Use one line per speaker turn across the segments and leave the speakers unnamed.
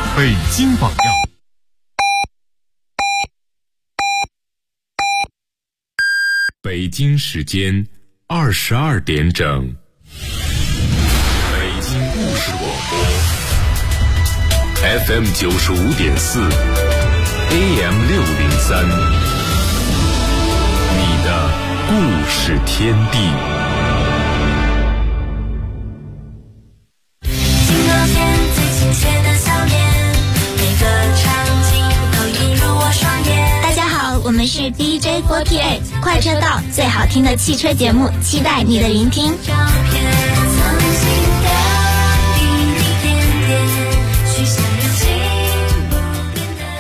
北京榜样。北京时间22点整，北京故事广播 FM 95.4 AM 603，你的故事天地。
镜头前最亲切的笑脸，每个场景都映入我双眼。大家好，我们是 DJ 48快车道，最好听的汽车节目，期待你的聆听。照片曾经的一滴点点，许下热情不变的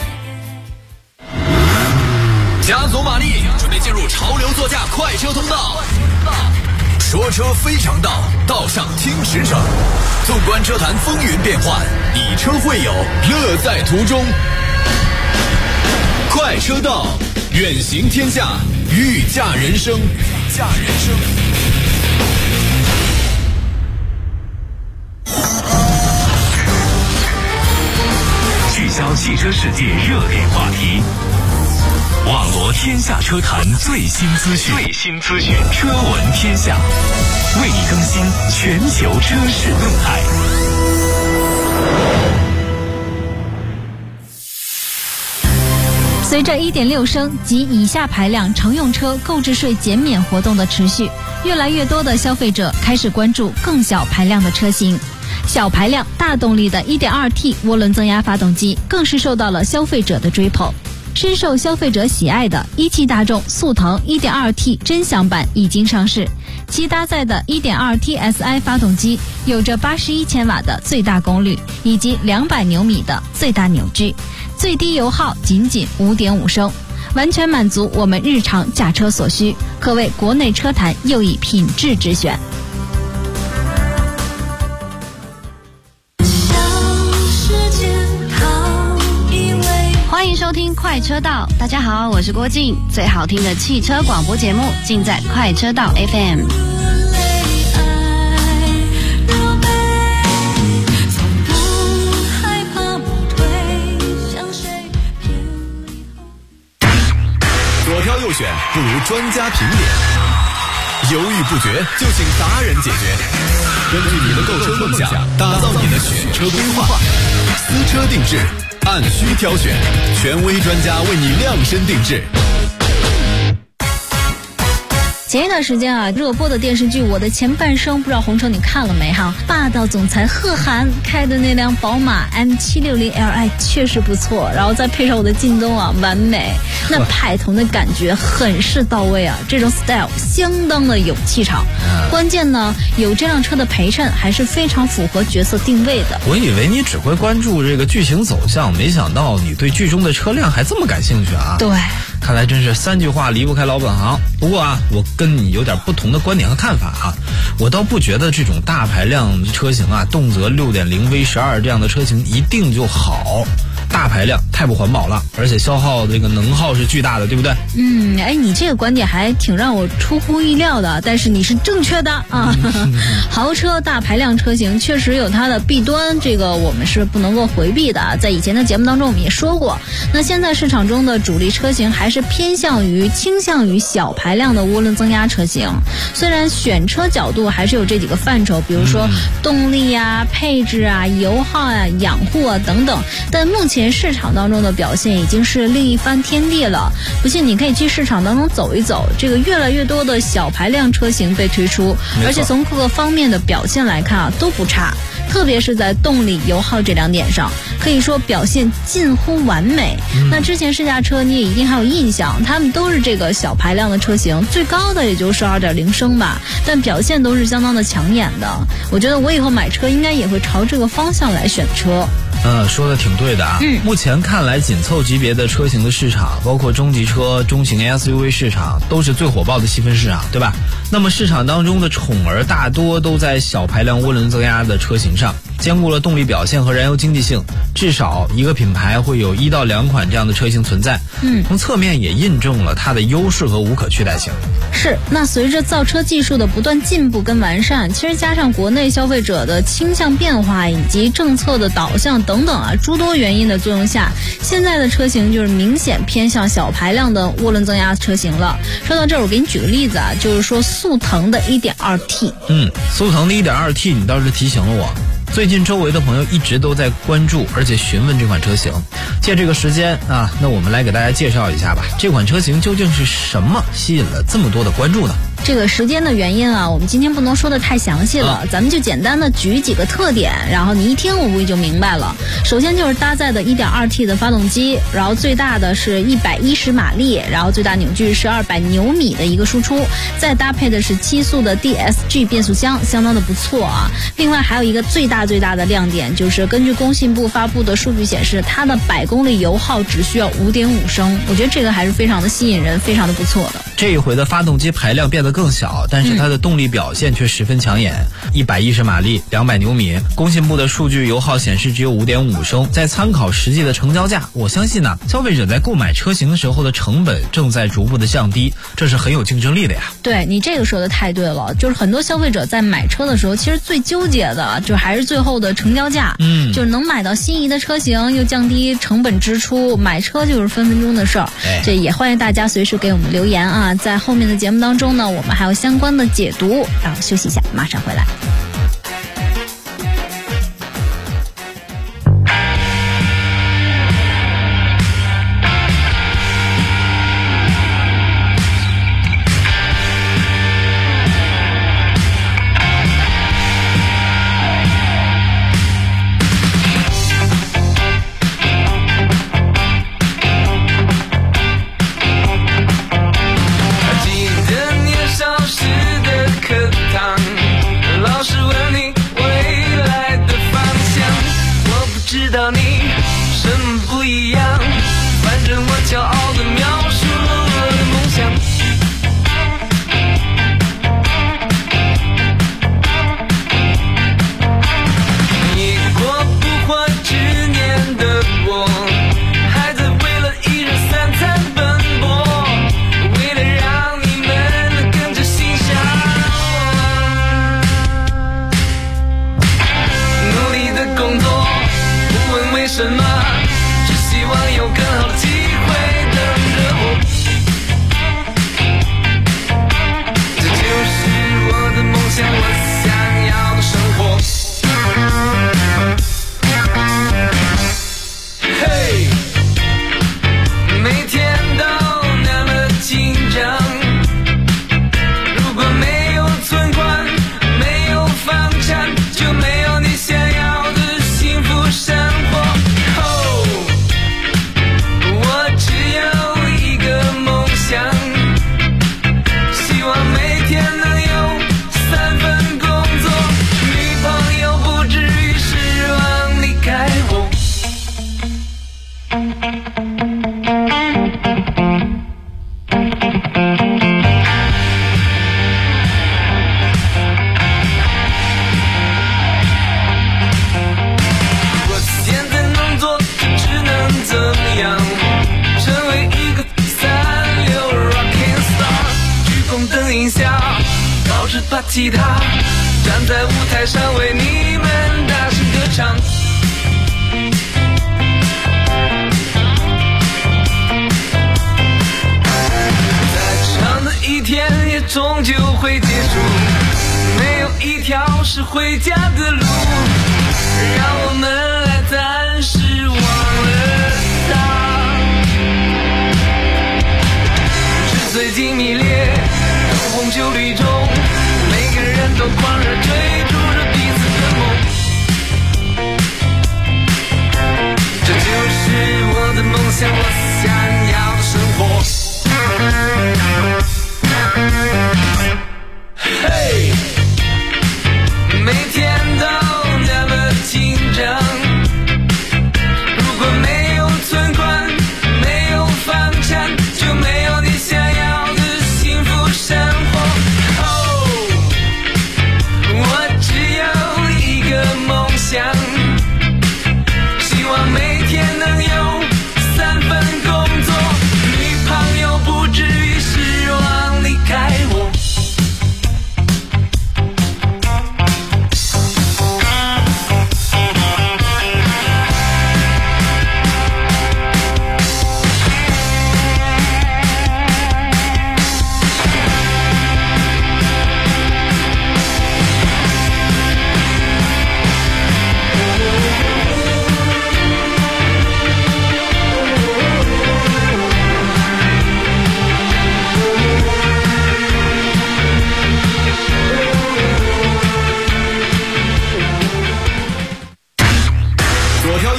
约。加足马力，准备进入潮流座驾快车通道。说车非常道，道上听驰骋。纵观车坛风云变幻，以车会友，乐在途中。快车道，远行天下，御驾人生。
聚焦汽车世界热点话题，网罗天下车坛最新资讯，车闻天下，为你更新全球车市动态。
随着 1.6 升及以下排量乘用车购置税减免活动的持续，越来越多的消费者开始关注更小排量的车型。小排量大动力的 1.2T 涡轮增压发动机更是受到了消费者的追捧。深受消费者喜爱的一汽大众速腾 1.2T 臻享版已经上市，其搭载的 1.2TSI 发动机有着81千瓦的最大功率以及200牛米的最大扭矩，最低油耗仅5.5升，完全满足我们日常驾车所需，可谓国内车坛又一品质之选。欢迎收听快车道，大家好，我是郭靖，最好听的汽车广播节目尽在快车道 FM。
左挑右选不如专家评点，犹豫不决就请达人解决。根据你的购车梦想，打造你的选车规划，私车定制，按需挑选，权威专家为你量身定制。
前一段时间啊，热播的电视剧《我的前半生》，不知道红城你看了没哈？霸道总裁贺涵开的那辆宝马 M760Li 确实不错，然后再配上我的靳东啊，完美，那派头的感觉很是到位啊，这种 style 相当的有气场。关键呢，有这辆车的陪衬，还是非常符合角色定位的。
我以为你只会关注这个剧情走向，没想到你对剧中的车辆还这么感兴趣啊！
对，
看来真是3句话离不开老本行。不过啊，我跟你有点不同的观点和看法啊。我倒不觉得这种大排量车型啊，动辄 6.0 V12 这样的车型一定就好。大排量太不环保了，而且消耗这个能耗是巨大的，对不对？
你这个观点还挺让我出乎意料的，但是你是正确的啊。豪车大排量车型确实有它的弊端，这个我们是不能够回避的。在以前的节目当中我们也说过，那现在市场中的主力车型还是倾向于小排量的涡轮增压车型。虽然选车角度还是有这几个范畴，比如说动力啊、配置啊、油耗啊、养护啊等等，但目前市场当中的表现已经是另一番天地了。不信你可以去市场当中走一走，这个越来越多的小排量车型被推出，而且从各个方面的表现来看啊，都不差。特别是在动力、油耗这2点上，可以说表现近乎完美。那之前试驾车你也一定还有印象，他们都是这个小排量的车型，最高的也就是 2.0 升吧，但表现都是相当的抢眼的。我觉得我以后买车应该也会朝这个方向来选车。
说的挺对的啊。目前看来，紧凑级别的车型的市场，包括中级车、中型 SUV 市场，都是最火爆的细分市场，对吧？那么市场当中的宠儿大多都在小排量涡轮增压的车型上， 兼顾了动力表现和燃油经济性，至少一个品牌会有1到2款这样的车型存在。从侧面也印证了它的优势和无可取代性。
是，那随着造车技术的不断进步跟完善，其实加上国内消费者的倾向变化以及政策的导向等等诸多原因的作用下，现在的车型就是明显偏向小排量的涡轮增压车型了。说到这儿，我给你举个例子就是说速腾的 1.2T。
速腾的 1.2T 你倒是提醒了我。最近周围的朋友一直都在关注而且询问这款车型，借这个时间那我们来给大家介绍一下吧，这款车型究竟是什么吸引了这么多的关注呢？
这个时间的原因我们今天不能说的太详细了，咱们就简单的举几个特点，然后你一听我估计就明白了。首先就是搭载的 1.2T 的发动机，然后最大的是110马力，然后最大扭矩是200牛米的一个输出，再搭配的是7速的 DSG 变速箱，相当的不错另外还有一个最大的亮点，就是根据工信部发布的数据显示，它的100公里油耗只需要5.5升，我觉得这个还是非常的吸引人，非常的不错的。
这一回的发动机排量变得更小，但是它的动力表现却十分抢眼，110马力，200牛米。工信部的数据油耗显示只有5.5升，在参考实际的成交价，我相信消费者在购买车型的时候的成本正在逐步的降低，这是很有竞争力的呀。
对，你这个说的太对了，就是很多消费者在买车的时候，其实最纠结的就还是最后的成交价，就是能买到心仪的车型，又降低成本支出，买车就是分分钟的事儿。这也欢迎大家随时给我们留言在后面的节目当中呢，我们还有相关的解读。然后休息一下，马上回来。
把吉他站在舞台上为你们大声歌唱。再长的一天也终究会结束，没有一条是回家的路，让我们来暂时忘了它。纸醉金迷恋灯红酒绿中，每个人都狂热追逐着彼此的梦，这就是我的梦想，我想要的生活。嘿，每天都那么紧张，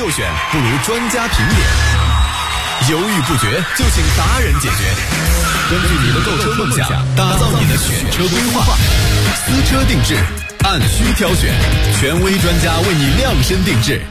右选不如专家评点，犹豫不决就请达人解决。根据你的购车梦想，打造你的选车规划，私车定制，按需挑选，权威专家为你量身定制。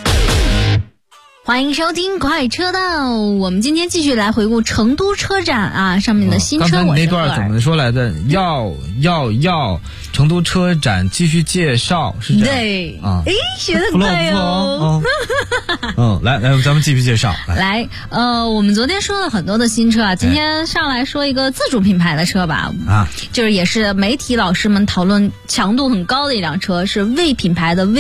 欢迎收听快车道，我们今天继续来回顾成都车展啊上面的新车。
刚才你那段
怎
么说来的？要成都车展继续介绍，是这样？
对
啊，
学得对哦。
来，咱们继续介绍。
来，我们昨天说了很多的新车啊，今天上来说一个自主品牌的车吧。啊，就是也是媒体老师们讨论强度很高的一辆车，是魏品牌的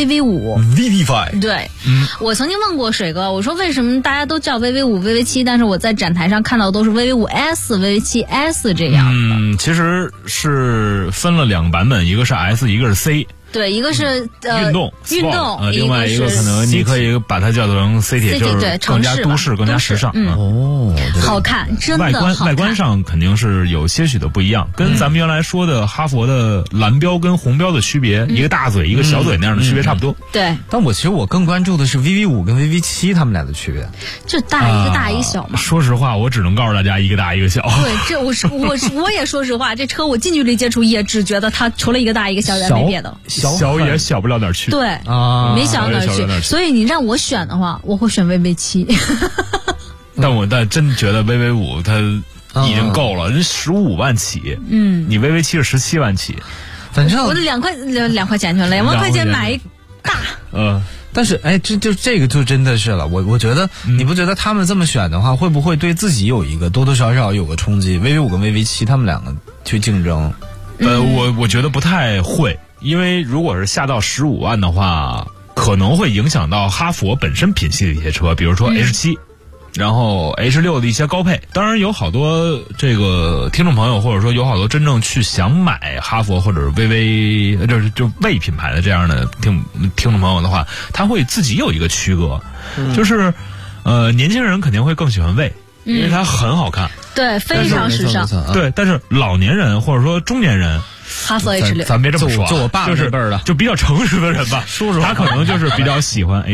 VV5。
对，
我曾经问过水哥，我说为什么大家都叫 VV5、VV7，但是我在展台上看到都是 VV5S、VV7S 这样的。
其实是分了两个版本，一个是 S， 一个是 C。
对，一个是
运动，另外一个可能你可以把它叫做成 City， 就是更加都市、更加时尚。
好看，真的好看。
外观上肯定是有些许的不一样，跟咱们原来说的哈佛的蓝标跟红标的区别，一个大嘴一个小嘴那样的区别差不多。
对，
但其实我更关注的是 VV5 跟 VV7 他们俩的区别，
就大一个大一个小嘛。
说实话，我只能告诉大家一个大一个小。
对，这我也说实话，这车我近距离接触也只觉得它除了一个大一个小以外没别的。
小也小不了哪儿去，
对啊，没小到哪儿去。所以你让我选的话，我会选 VV7。
但真觉得 VV5 它已经够了，人15万起，你 VV7 是17万起，
反正
我2块钱去了，2万块钱买一大。
但是这个就真的是了，我觉得你不觉得他们这么选的话，会不会对自己有一个多多少少有个冲击 ？VV5 跟 VV7 他们两个去竞争，
我觉得不太会。因为如果是下到15万的话，可能会影响到哈佛本身品系的一些车，比如说 H7，然后 H6 的一些高配。当然有好多这个听众朋友，或者说有好多真正去想买哈佛或者是VV，就魏品牌的这样的听众朋友的话，他会自己有一个区隔，就是年轻人肯定会更喜欢魏，因为它很好看，
对，非常时尚。
对，但是老年人或者说中年人。
哈佛 H6，
咱别这么说，
就我爸
就是
辈儿的，
就比较成熟的人吧。说实话，他可能就是比较喜欢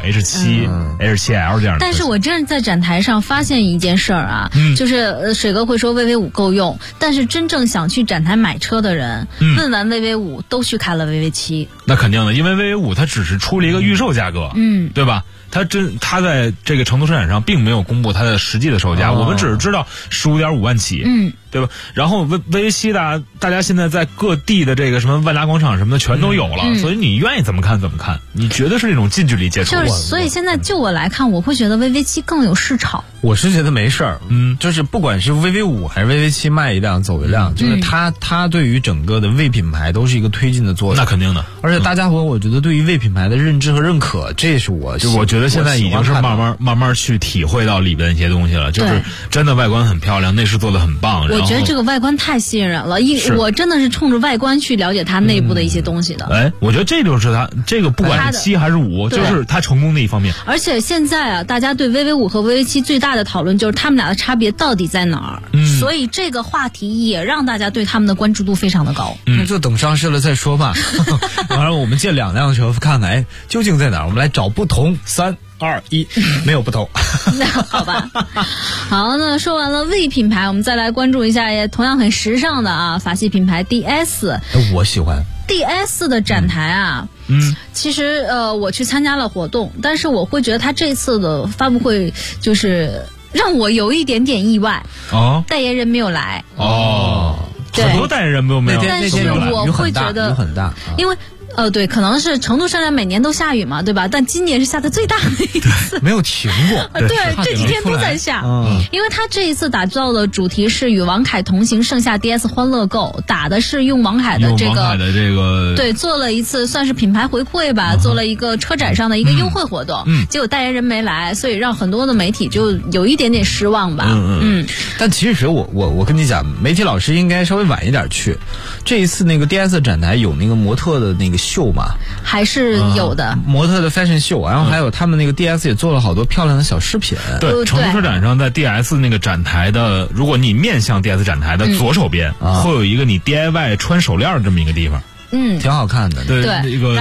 H6、H7、H7L 这样的。
但是我真是在展台上发现一件事儿啊，就是水哥会说 VV5 够用，但是真正想去展台买车的人，问完 VV5 都去看了 VV7。
那肯定的，因为 VV5 它只是出了一个预售价格，对吧？它在这个成都车展上并没有公布它的实际的售价，我们只是知道15.5万起，对吧？然后 VV7 大家现在在各地的这个什么万达广场什么的全都有了，所以你愿意怎么看怎么看，你觉得是那种近距离接触。
所以现在就我来看，我会觉得 VV7 更有市场。
我是觉得没事儿，就是不管是 VV5 还是 VV7 卖一辆走一辆，就是它对于整个的魏品牌都是一个推进的作用。
那肯定的，
而且大家伙我觉得对于魏品牌的认知和认可，这是我
觉得现在已经是慢慢去体会到里边一些东西了，就是真的外观很漂亮，内饰做得很棒。
我觉得这个外观太吸引人了，我真的是冲着外观去了解它内部的一些东西的。
我觉得这就是它这个不管是7还是5，就是它成功的一方面。
而且现在啊，大家对 VV5 和 VV7 最大的讨论就是他们俩的差别到底在哪儿，所以这个话题也让大家对他们的关注度非常的高。
那就等上市了再说吧。完了，我们借2辆车看看，究竟在哪儿？我们来找不同。3、2、1，没有不同。
好吧。好，那说完了魏品牌，我们再来关注一下也同样很时尚的啊，法系品牌 DS。
我喜欢
DS 的展台啊。其实我去参加了活动，但是我会觉得他这次的发布会就是让我有一点点意外。代言人没有来。
很多代言人没有。
但是我会觉得
很大，
因为对，可能是成都车展每年都下雨嘛，对吧？但今年是下的最大的一次，
没有停过。
对，这几天都在下。因为他这一次打造的主题是与王凯同行，盛夏 DS 欢乐购，打的是用王凯的这个，对，做了一次算是品牌回馈吧，做了一个车展上的一个优惠活动。结果代言人没来，所以让很多的媒体就有一点点失望吧。
但其实我跟你讲，媒体老师应该稍微晚一点去。这一次那个 DS 展台有那个模特的那个秀嘛，
还是有的，
模特的 fashion 秀，然后还有他们那个 DS 也做了好多漂亮的小饰品。
对，成都车展上在 DS 那个展台的，如果你面向 DS 展台的左手边，会有一个你 DIY 穿手链这么一个地方。
挺好看的。
对，
然后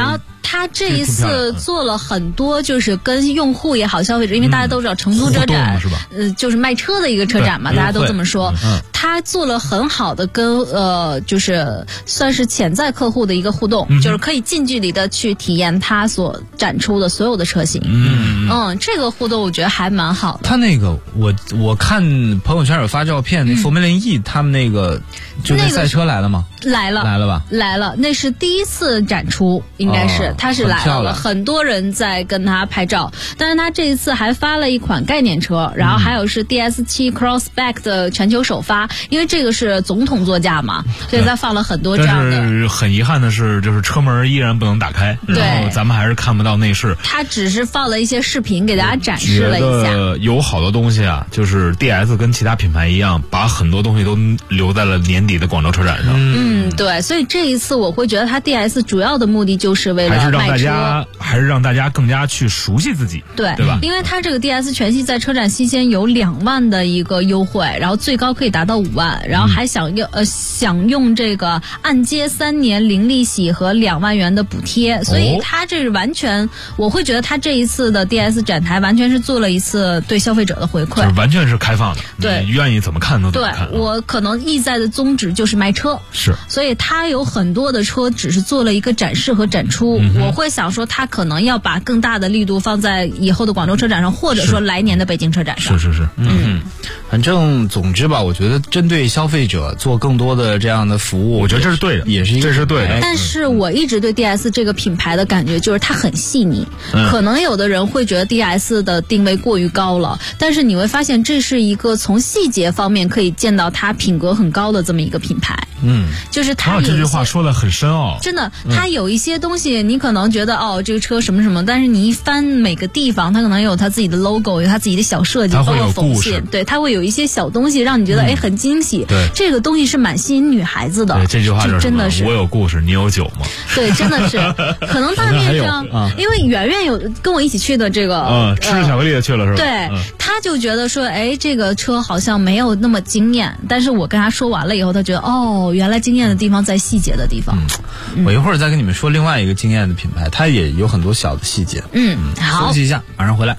他这一次做了很多，就是跟用户也好，消费者，因为大家都知道成都车展
是吧？
就是卖车的一个车展嘛，大家都这么说。他做了很好的跟就是算是潜在客户的一个互动，就是可以近距离的去体验他所展出的所有的车型。这个互动我觉得还蛮好的。
他那个我看朋友圈有发照片，那Formula E 他们那个就那赛车来了吗？
来了吧？来了，那是第一次展出，应该是他是来了，很多人在跟他拍照。但是他这一次还发了一款概念车，然后还有是 DS7 Crossback 的全球首发，因为这个是总统座驾嘛，所以他放了很多这样的。
但是很遗憾的是，就是车门依然不能打开，然后咱们还是看不到内饰。
他只是放了一些视频给大家展示了一下。
有好多东西啊，就是 DS 跟其他品牌一样，把很多东西都留在了年底的广州车展上。
对，所以这一次我会觉得它 DS 主要的目的就是为了卖车，
还是让大家更加去熟悉自己，
对
吧？
因为它这个 DS 全系在车展期间有2万的一个优惠，然后最高可以达到5万，然后还享用这个按揭3年零利息和2万元的补贴，所以它这是完全，我会觉得它这一次的 DS 展台完全是做了一次对消费者的回馈，
就是完全是开放的，
对，
你愿意怎么看都怎么看。
对，我可能意在的宗旨就是卖车，
是，
所以它有很多的车只是做了一个展示和展出。我会想说，它可能要把更大的力度放在以后的广州车展上，或者说来年的北京车展上。
是，
反正总之吧，我觉得针对消费者做更多的这样的服务，
我觉得这是对的，这是对的。
但是我一直对 DS 这个品牌的感觉就是它很细腻，可能有的人会觉得 DS 的定位过于高了，但是你会发现这是一个从细节方面可以见到它品格很高的这么一个品牌。就是它
这句话说的很深奥，
真的，它有一些东西你可能觉得这个车什么什么，但是你一翻每个地方，它可能有它自己的 logo， 有它自己的小设计，包括缝线，对，它会有一一些小东西让你觉得很惊喜。
对，
这个东西是蛮吸引女孩子的。
对，这句话就是
真的是
我有故事，你有酒吗？
对，真的是。可能大面上，因为圆圆有跟我一起去的这个，
吃巧克力的去了是吧？
对，他就觉得说，这个车好像没有那么惊艳。但是我跟他说完了以后，他觉得原来惊艳的地方在细节的地方。
我一会儿再跟你们说另外一个惊艳的品牌，它也有很多小的细节。
好，
休息一下，马上回来。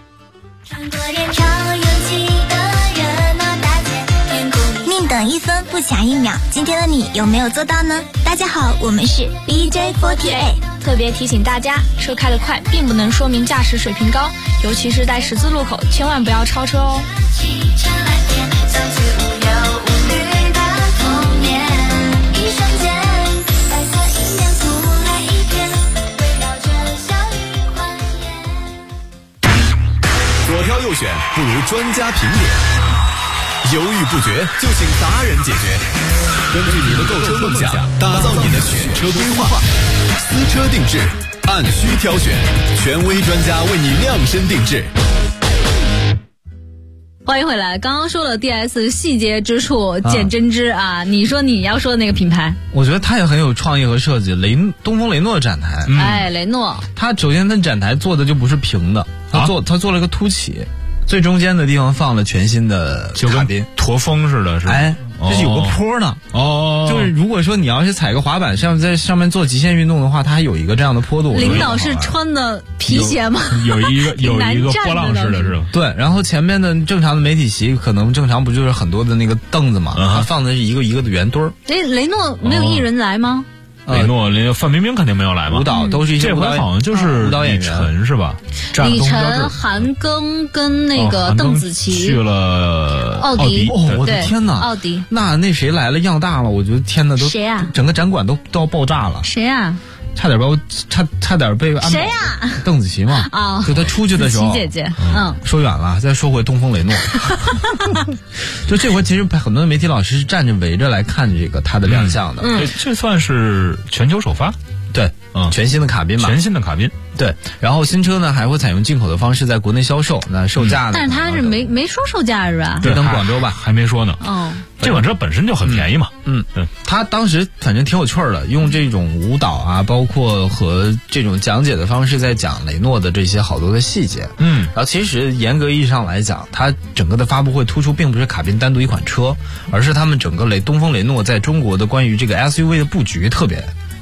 宁等1分不抢1秒，今天的你有没有做到呢？大家好，我们是 BJ48，
特别提醒大家，车开得快并不能说明驾驶水平高，尤其是在十字路口，千万不要超车哦。
左挑右选不如专家评点，犹豫不决就请达人解决。根据你的购车梦想，打造你的选车规划，私车定制，按需挑选，权威专家为你量身定制。
欢迎回来，刚刚说了 DS 细节之处见真知啊！你说你要说的那个品牌，
我觉得它也很有创意和设计。东风雷诺展台，
雷诺，
它首先它展台做的就不是平的，它做了个凸起，最中间的地方放了全新的卡宾，
驼峰似的，是吧？
这是有个坡呢。就是如果说你要是踩个滑板，在上面做极限运动的话，它还有一个这样的坡度。
领导是穿的皮鞋吗？
有一个波浪式的是吧？
对，然后前面的正常的媒体席可能正常不就是很多的那个凳子嘛，它放的是一个一个的圆墩儿。
雷诺没有艺人来吗？
雷诺，范冰冰肯定没有来嘛。
舞蹈都是一些
这回好像就是
舞蹈演
员是吧？
李晨、韩庚跟那个邓紫棋
去了
奥迪。
我的天哪！
奥迪。
那谁来了样大了？我觉得天哪，都
谁呀？
整个展馆都要爆炸了。
谁呀？
差点被安保。
谁呀？
邓紫棋嘛。就她出去的时候。
紫棋姐姐。
说远了，再说回东风雷诺。就这回其实很多媒体老师是站着围着来看这个它的亮相的。
这算是全球首发。
对，全新的卡宾嘛，
全新的卡宾。
对，然后新车呢还会采用进口的方式在国内销售，那售价呢？
但是它是没说售价是吧？
对，等广州吧，
还没说呢。这款车本身就很便宜嘛。
他当时反正挺有趣的，用这种舞蹈啊，包括和这种讲解的方式在讲雷诺的这些好多的细节。然后其实严格意义上来讲，它整个的发布会突出并不是卡宾单独一款车，而是他们整个东风雷诺在中国的关于这个 SUV 的布局特别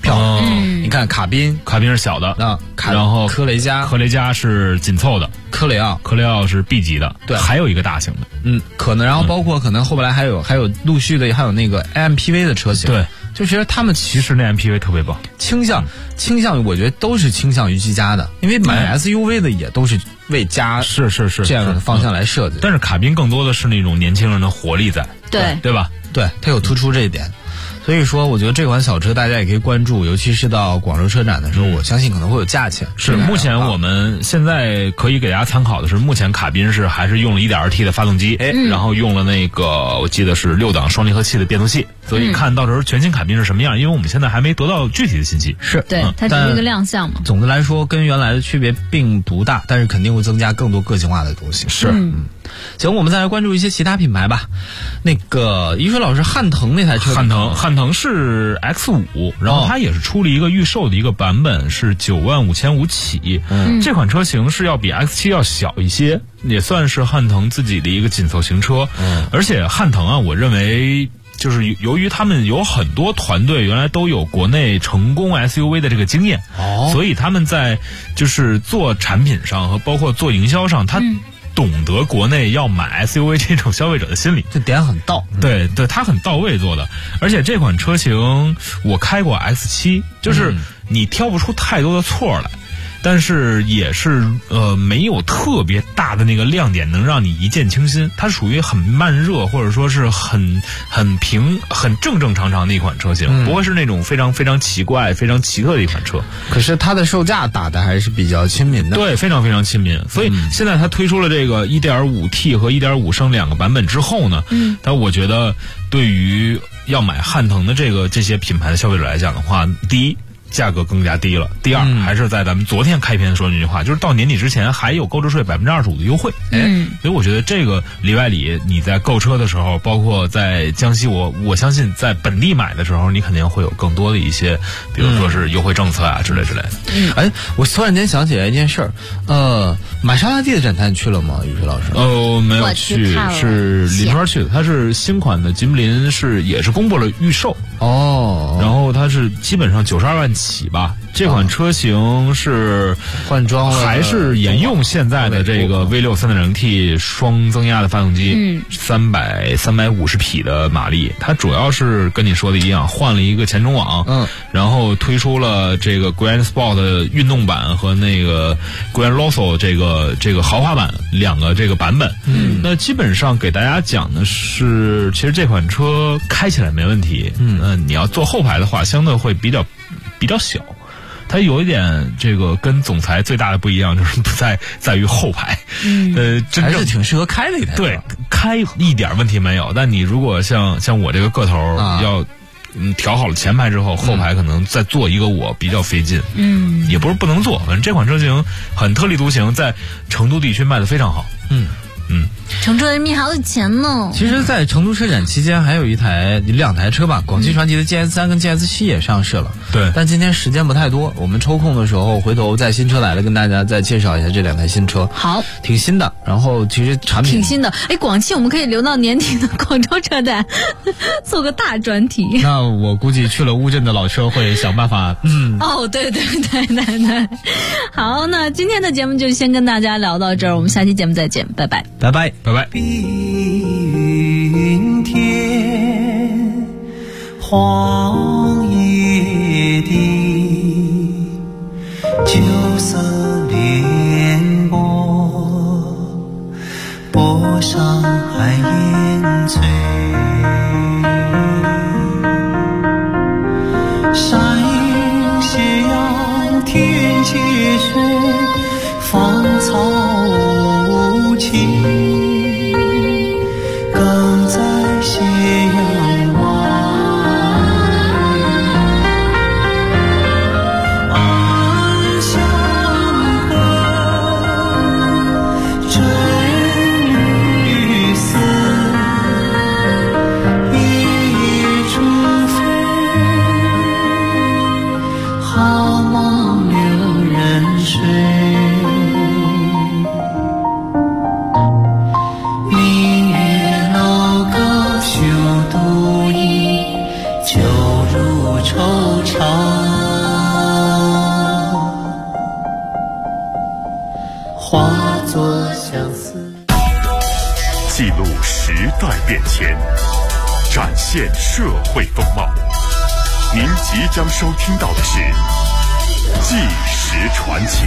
漂亮。你看卡宾
是小的
啊，
然后
科雷嘉是
紧凑的，
科雷奥是
B 级的，
对，
还有一个大型的，
可能，然后包括可能后来还有陆续的还有那个 AMPV 的车型，
对，
就觉得他们
其实那 MPV 特别棒，
倾向我觉得都是倾向于居家的，因为买 SUV 的也都是为家
是
这样的方向来设计，
但是卡宾更多的是那种年轻人的活力在，对吧？
对，它有突出这一点。所以说，我觉得这款小车大家也可以关注，尤其是到广州车展的时候，我相信可能会有价钱。
是，目前我们现在可以给大家参考的是，目前卡宾还是用了 1.2T 的发动机，然后用了那个我记得是6档双离合器的变速器，所以看到时候全新卡宾是什么样，因为我们现在还没得到具体的信息。
是，
对，它只是一个亮相嘛。
总的来说，跟原来的区别并不大，但是肯定会增加更多个性化的东西。
是，
行，我们再来关注一些其他品牌吧。那个一水老师，汉腾那台车，
汉腾是 X5，然后它也是出了一个预售的一个版本，是95500起。这款车型是要比 X7 要小一些，也算是汉腾自己的一个紧凑型车。而且汉腾啊，我认为就是由于他们有很多团队原来都有国内成功 SUV 的这个经验，所以他们在就是做产品上和包括做营销上，他懂得国内要买 SUV 这种消费者的心理，
这点很到，
对，他很到位做的。而且这款车型我开过 X7，就是你挑不出太多的错来，但是也是没有特别大的那个亮点能让你一见倾心，它属于很慢热或者说是很平很正常的一款车型，不会是那种非常非常奇怪非常奇特的一款车。
可是它的售价打的还是比较亲民的，
对，非常非常亲民。所以现在它推出了这个 1.5T 和 1.5升2个版本之后呢，但我觉得对于要买汉腾的这些品牌的消费者来讲的话，第一，价格更加低了。第二，还是在咱们昨天开篇说的那句话，就是到年底之前还有购置税25%的优惠。所以我觉得这个里外里，你在购车的时候，包括在江西，我相信在本地买的时候，你肯定会有更多的一些，比如说是优惠政策啊之类的。
我突然间想起来一件事儿，玛莎拉蒂的展台你去了吗，于水老师？
没有去，是林川去的。它是新款的吉姆林，也是公布了预售然后它是基本上92万起吧。这款车型是
换装了，
还是沿用现在的这个 V6 3.0T 双增压的发动机，350匹的马力。它主要是跟你说的一样，换了一个前中网，然后推出了这个 Grand Sport 的运动版和那个 Grand Loso 这个豪华版两个这个版本。那基本上给大家讲的是，其实这款车开起来没问题，你要坐后排的话，相对会比较小。它有一点这个跟总裁最大的不一样，就是不在于后排，真正
还是挺适合开的一台。
对，开一点问题没有。但你如果像我这个个头要调好了前排之后，后排可能再坐一个我比较费劲。也不是不能坐，反正这款车型很特立独行，在成都地区卖得非常好。
成都人民好有钱呢。
其实，在成都车展期间，还有两台车吧，广汽传祺的 GS3 跟 GS7 也上市了。
对，
但今天时间不太多，我们抽空的时候，回头在新车来了跟大家再介绍一下这两台新车。
好，
挺新的。然后其实产品
挺新的。广汽我们可以留到年底的广州车展做个大专题。
那我估计去了乌镇的老车会想办法。
对。好，那今天的节目就先跟大家聊到这儿，我们下期节目再见，拜拜。
拜拜。
碧云天，黄叶地，秋色连波，波上寒烟翠。山阴斜阳天接水，芳草无情。斜阳湾，安祥和，真绿色，一处飞，好梦留人睡。 相思。
记录时代变迁，展现社会风貌。您即将收听到的是《纪实传奇》。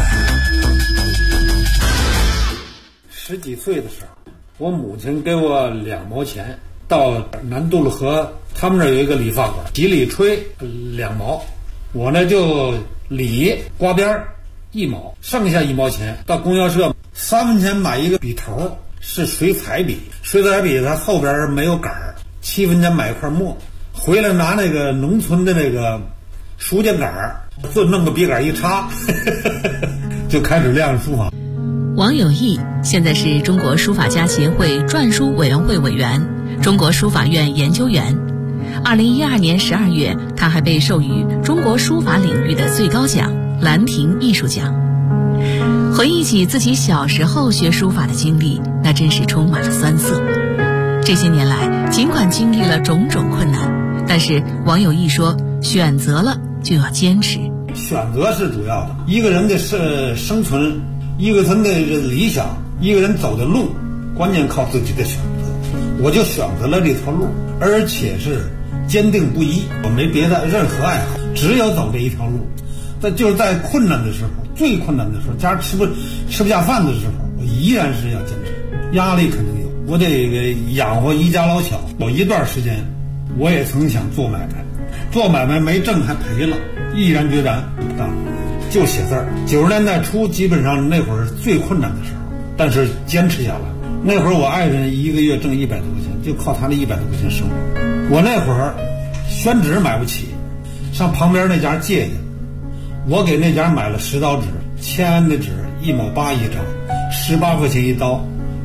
10几岁的时候，我母亲给我2毛钱，到南渡路河，他们那有一个理发馆，洗理吹2毛，我呢就理刮边1毛，剩下1毛钱到供销社3分钱买一个笔头，是水彩笔，水彩笔它后边没有杆儿，7分钱买一块墨，回来拿那个农村的那个书架杆儿，就弄个笔杆一插，就开始练书法。
王有义现在是中国书法家协会篆书委员会委员、中国书法院研究员。2012年12月，他还被授予中国书法领域的最高奖兰亭艺术奖。回忆起自己小时候学书法的经历，那真是充满了酸涩。这些年来，尽管经历了种种困难，但是王有义说，选择了就要坚持。
选择是主要的，一个人的生存，一个人的理想，一个人走的路，关键靠自己的选择。我就选择了这条路，而且是坚定不移，我没别的任何爱好，只有走这一条路。就是在困难的时候，最困难的时候，家吃不下饭的时候，我依然是要坚持。压力肯定有，我得养活一家老小。有一段时间，我也曾想做买卖，做买卖没挣还赔了，毅然决然不干，就写字儿。90年代初，基本上那会儿是最困难的时候，但是坚持下来。那会儿我爱人一个月挣100多块钱，就靠他那100多块钱生活。我那会儿宣纸买不起，上旁边那家借去，我给那家买了10刀纸，签安的纸1毛8一张，18块钱一刀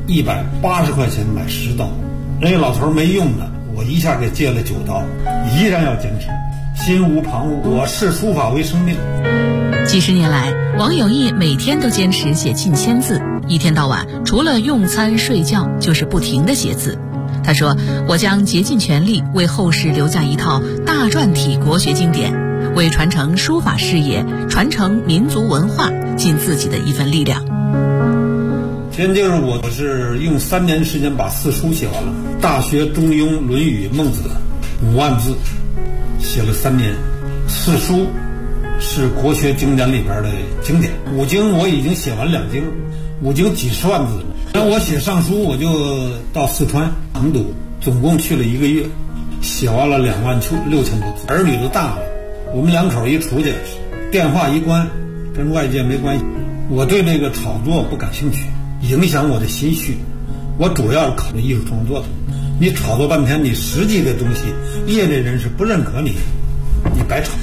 ，180块钱买10刀。人家老头没用的，我一下给借了9刀，依然要坚持，心无旁骛。我视书法为生命。
几十年来，王有义每天都坚持写近1000字，一天到晚除了用餐睡觉就是不停地写字。他说，我将竭尽全力为后世留下一套大篆体国学经典，为传承书法事业、传承民族文化尽自己的一份力量。
现在就是我是用3年时间把4书写完了，《大学》《中庸》《论语》《孟子》5万字，写了3年。4书是国学经典里边的经典，5经我已经写完2经，5经几十万字了。然后我写上书，我就到四川成都，总共去了1个月，写完了26000多字。儿女都大了，我们2口一出去，电话一关，跟外界没关系。我对这个炒作不感兴趣，影响我的心绪。我主要是考虑艺术创作的。你炒作半天，你实际的东西，业内人士不认可你，你白炒。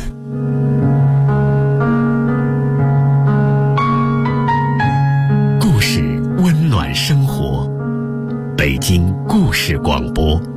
故事温暖生活，北京故事广播。